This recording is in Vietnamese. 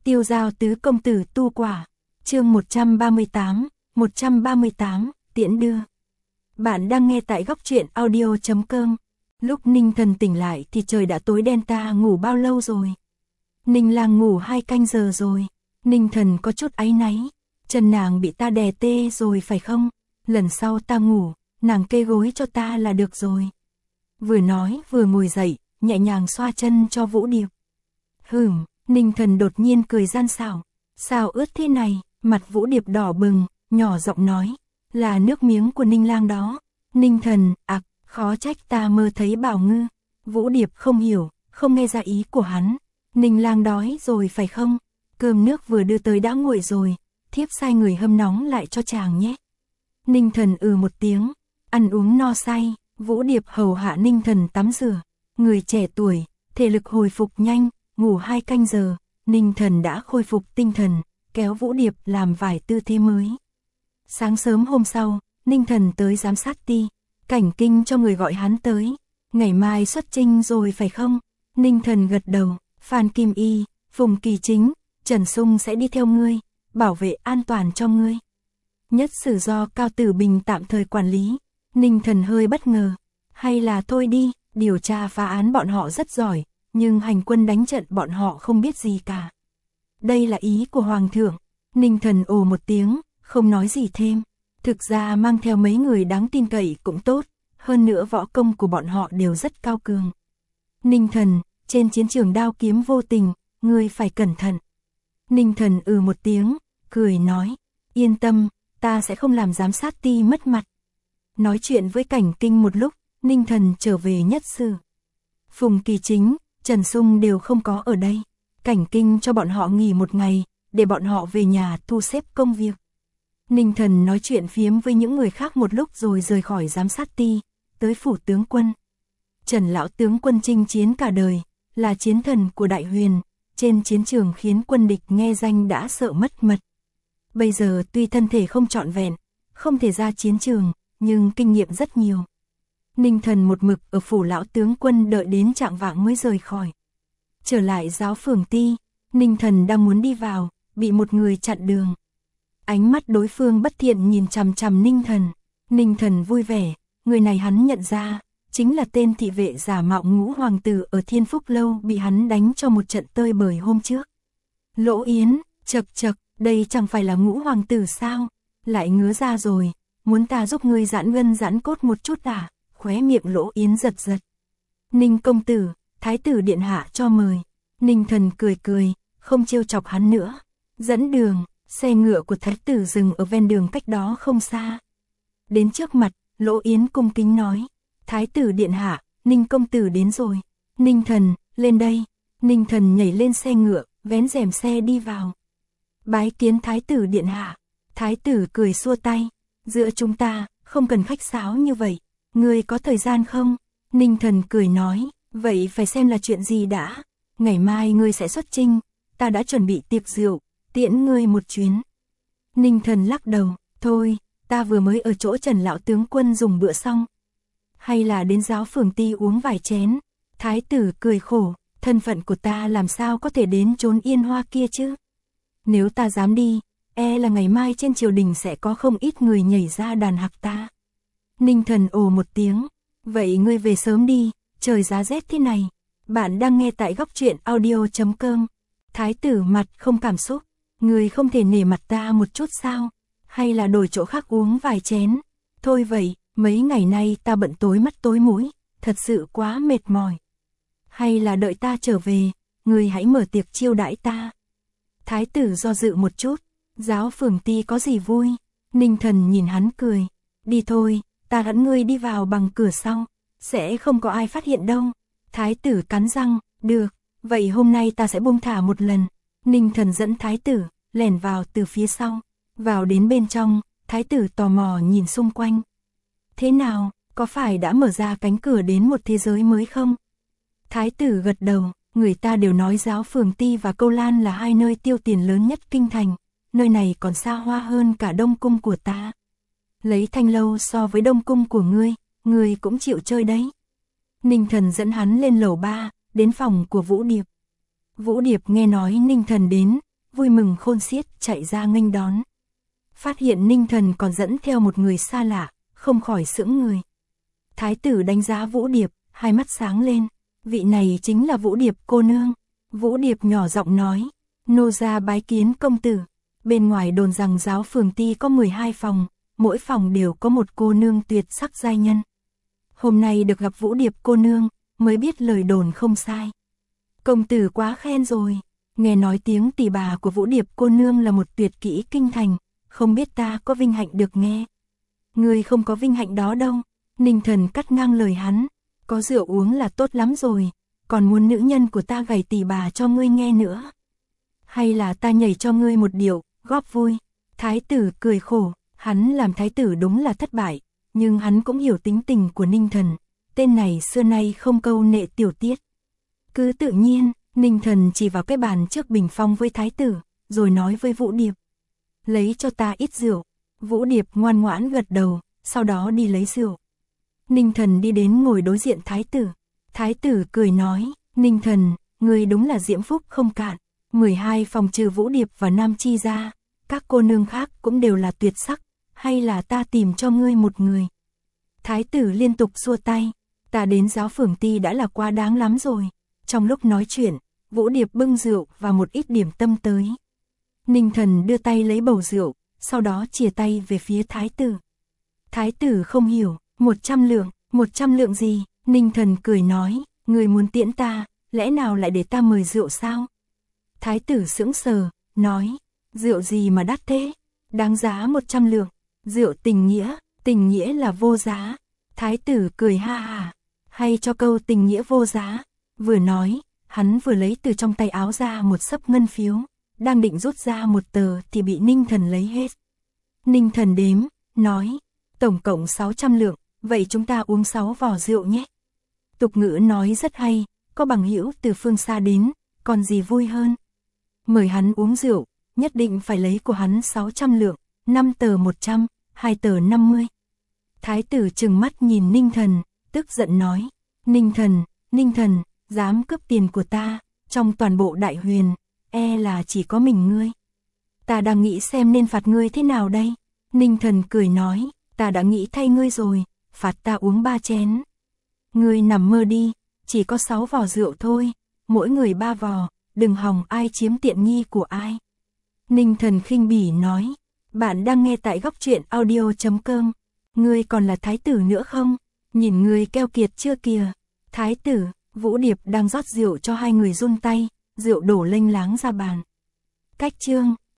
Tiêu Giao tứ công tử tu quả. Chương 138, tiễn đưa. Bạn đang nghe tại góc truyện audio.com. Lúc Ninh Thần tỉnh lại thì trời đã tối đen. Ta ngủ bao lâu rồi? Ninh Lang ngủ 2 canh giờ rồi. Ninh Thần có chút áy náy. Chân nàng bị ta đè tê rồi phải không? Lần sau ta ngủ, nàng kê gối cho ta là được rồi. Vừa nói vừa ngồi dậy, nhẹ nhàng xoa chân cho Vũ Điệp. Ninh Thần đột nhiên cười gian xảo. Sao ướt thế này? Mặt Vũ Điệp đỏ bừng, nhỏ giọng nói. Là nước miếng của Ninh Lang đó. Ninh Thần, khó trách ta mơ thấy Bảo Ngư. Vũ Điệp không hiểu, không nghe ra ý của hắn. Ninh Lang đói rồi phải không? Cơm nước vừa đưa tới đã nguội rồi, thiếp sai người hâm nóng lại cho chàng nhé. Ninh Thần một tiếng, ăn uống no say. Vũ Điệp hầu hạ Ninh Thần tắm rửa. Người trẻ tuổi, thể lực hồi phục nhanh, ngủ 2 canh giờ, Ninh Thần đã khôi phục tinh thần, kéo Vũ Điệp làm vài tư thế mới. Sáng sớm hôm sau, Ninh Thần tới giám sát ti, Cảnh Kinh cho người gọi hắn tới. Ngày mai xuất chinh rồi phải không? Ninh Thần gật đầu. Phan Kim Y, Phùng Kỳ Chính, Trần Sung sẽ đi theo ngươi, bảo vệ an toàn cho ngươi. Nhất Sử do Cao Tử Bình tạm thời quản lý. Ninh Thần hơi bất ngờ. Hay là thôi đi, điều tra phá án bọn họ rất giỏi, nhưng hành quân đánh trận bọn họ không biết gì cả. Đây là ý của Hoàng thượng. Ninh Thần ồ một tiếng, không nói gì thêm. Thực ra mang theo mấy người đáng tin cậy cũng tốt, hơn nữa võ công của bọn họ đều rất cao cường. Ninh Thần, trên chiến trường đao kiếm vô tình, ngươi phải cẩn thận. Ninh Thần một tiếng, cười nói, yên tâm, ta sẽ không làm giám sát ti mất mặt. Nói chuyện với Cảnh Kinh một lúc, Ninh Thần trở về Nhất Sử. Phùng Kỳ Chính, Trần Sung đều không có ở đây. Cảnh Kinh cho bọn họ nghỉ 1 ngày, để bọn họ về nhà thu xếp công việc. Ninh Thần nói chuyện phiếm với những người khác một lúc rồi rời khỏi giám sát ti, tới phủ tướng quân. Trần lão tướng quân chinh chiến cả đời, là chiến thần của Đại Huyền, trên chiến trường khiến quân địch nghe danh đã sợ mất mật. Bây giờ tuy thân thể không trọn vẹn, không thể ra chiến trường, nhưng kinh nghiệm rất nhiều. Ninh Thần một mực ở phủ lão tướng quân đợi đến chạng vạng mới rời khỏi. Trở lại giáo phường ti, Ninh Thần đang muốn đi vào, bị một người chặn đường. Ánh mắt đối phương bất thiện nhìn chằm chằm Ninh Thần. Ninh Thần vui vẻ, người này hắn nhận ra, chính là tên thị vệ giả mạo Ngũ hoàng tử ở Thiên Phúc lâu bị hắn đánh cho một trận tơi bời hôm trước. Lỗ Yến, chậc chậc, đây chẳng phải là Ngũ hoàng tử sao? Lại ngứa ra rồi, muốn ta giúp ngươi giãn gân giãn cốt một chút à? Khóe miệng Lỗ Yến giật giật. Ninh công tử, thái tử điện hạ cho mời. Ninh Thần cười cười, không trêu chọc hắn nữa. Dẫn đường, xe ngựa của thái tử dừng ở ven đường cách đó không xa. Đến trước mặt, Lỗ Yến cung kính nói, thái tử điện hạ, Ninh công tử đến rồi. Ninh Thần, lên đây. Ninh Thần nhảy lên xe ngựa, vén rèm xe đi vào. Bái kiến thái tử điện hạ. Thái tử cười xua tay, giữa chúng ta, không cần khách sáo như vậy. Ngươi có thời gian không? Ninh Thần cười nói, vậy phải xem là chuyện gì đã. Ngày mai ngươi sẽ xuất chinh, ta đã chuẩn bị tiệc rượu, tiễn ngươi một chuyến. Ninh Thần lắc đầu, thôi, ta vừa mới ở chỗ Trần lão tướng quân dùng bữa xong. Hay là đến giáo phường ti uống vài chén. Thái tử cười khổ, thân phận của ta làm sao có thể đến chốn Yên Hoa kia chứ? Nếu ta dám đi, là ngày mai trên triều đình sẽ có không ít người nhảy ra đàn hạc ta. Ninh Thần ồ một tiếng, vậy ngươi về sớm đi, trời giá rét thế này. Bạn đang nghe tại góc truyện audio.com. Thái tử mặt không cảm xúc, ngươi không thể nể mặt ta một chút sao? Hay là đổi chỗ khác uống vài chén? Thôi vậy, mấy ngày nay ta bận tối mắt tối mũi, thật sự quá mệt mỏi. Hay là đợi ta trở về, ngươi hãy mở tiệc chiêu đãi ta. Thái tử do dự một chút, giáo phường ti có gì vui? Ninh Thần nhìn hắn cười, đi thôi, ta dẫn ngươi đi vào bằng cửa sau, sẽ không có ai phát hiện đâu. Thái tử cắn răng, được, vậy hôm nay ta sẽ buông thả một lần. Ninh Thần dẫn thái tử, lẻn vào từ phía sau. Vào đến bên trong, thái tử tò mò nhìn xung quanh. Thế nào, có phải đã mở ra cánh cửa đến một thế giới mới không? Thái tử gật đầu, người ta đều nói giáo phường ti và Câu Lan là 2 nơi tiêu tiền lớn nhất kinh thành. Nơi này còn xa hoa hơn cả Đông cung của ta. Lấy Thanh lâu so với Đông cung của ngươi cũng chịu chơi đấy. Ninh Thần dẫn hắn lên lầu 3, đến phòng của Vũ Điệp. Vũ Điệp nghe nói Ninh Thần đến, vui mừng khôn xiết chạy ra nghênh đón. Phát hiện Ninh Thần còn dẫn theo một người xa lạ, không khỏi sững người. Thái tử đánh giá Vũ Điệp, hai mắt sáng lên, vị này chính là Vũ Điệp cô nương. Vũ Điệp nhỏ giọng nói, nô gia bái kiến công tử. Bên ngoài đồn rằng giáo phường ti có 12 phòng, mỗi phòng đều có một cô nương tuyệt sắc giai nhân. Hôm nay được gặp Vũ Điệp cô nương, mới biết lời đồn không sai. Công tử quá khen rồi, nghe nói tiếng tỳ bà của Vũ Điệp cô nương là một tuyệt kỹ kinh thành, không biết ta có vinh hạnh được nghe. Ngươi không có vinh hạnh đó đâu, Ninh Thần cắt ngang lời hắn, có rượu uống là tốt lắm rồi, còn muốn nữ nhân của ta gảy tỳ bà cho ngươi nghe nữa. Hay là ta nhảy cho ngươi một điệu, góp vui. Thái tử cười khổ, hắn làm thái tử đúng là thất bại, nhưng hắn cũng hiểu tính tình của Ninh Thần, tên này xưa nay không câu nệ tiểu tiết. Cứ tự nhiên, Ninh Thần chỉ vào cái bàn trước bình phong với thái tử, rồi nói với Vũ Điệp. Lấy cho ta ít rượu. Vũ Điệp ngoan ngoãn gật đầu, sau đó đi lấy rượu. Ninh Thần đi đến ngồi đối diện thái tử. Thái tử cười nói, Ninh Thần, ngươi đúng là diễm phúc không cạn. 12 phòng trừ Vũ Điệp và Nam Chi ra, các cô nương khác cũng đều là tuyệt sắc, hay là ta tìm cho ngươi một người. Thái tử liên tục xua tay, ta đến giáo phường ti đã là quá đáng lắm rồi. Trong lúc nói chuyện, Vũ Điệp bưng rượu và một ít điểm tâm tới. Ninh Thần đưa tay lấy bầu rượu, sau đó chìa tay về phía thái tử. Thái tử không hiểu, 100 lượng gì? Ninh Thần cười nói, người muốn tiễn ta, lẽ nào lại để ta mời rượu sao? Thái tử sững sờ, nói, rượu gì mà đắt thế? Đáng giá 100 lượng, rượu tình nghĩa là vô giá. Thái tử cười ha ha, hay cho câu tình nghĩa vô giá. Vừa nói, hắn vừa lấy từ trong tay áo ra một xấp ngân phiếu, đang định rút ra một tờ thì bị Ninh Thần lấy hết. Ninh Thần đếm, nói, tổng cộng 600 lượng, vậy chúng ta uống 6 vò rượu nhé. Tục ngữ nói rất hay, có bằng hữu từ phương xa đến, còn gì vui hơn. Mời hắn uống rượu, nhất định phải lấy của hắn 600 lượng, 5 tờ 100, 2 tờ 50. Thái tử trừng mắt nhìn Ninh Thần, tức giận nói, Ninh Thần, dám cướp tiền của ta, trong toàn bộ Đại Huyền, e là chỉ có mình ngươi. Ta đang nghĩ xem nên phạt ngươi thế nào đây. Ninh Thần cười nói, ta đã nghĩ thay ngươi rồi, phạt ta uống 3 chén. Ngươi nằm mơ đi, chỉ có 6 vò rượu thôi, mỗi người 3 vò, đừng hòng ai chiếm tiện nghi của ai. Ninh Thần khinh bỉ nói, bạn đang nghe tại góc truyện audio.com, ngươi còn là thái tử nữa không? Nhìn ngươi keo kiệt chưa kìa. Thái tử, Vũ Điệp đang rót rượu cho hai người run tay, rượu đổ lênh láng ra bàn. Cách chương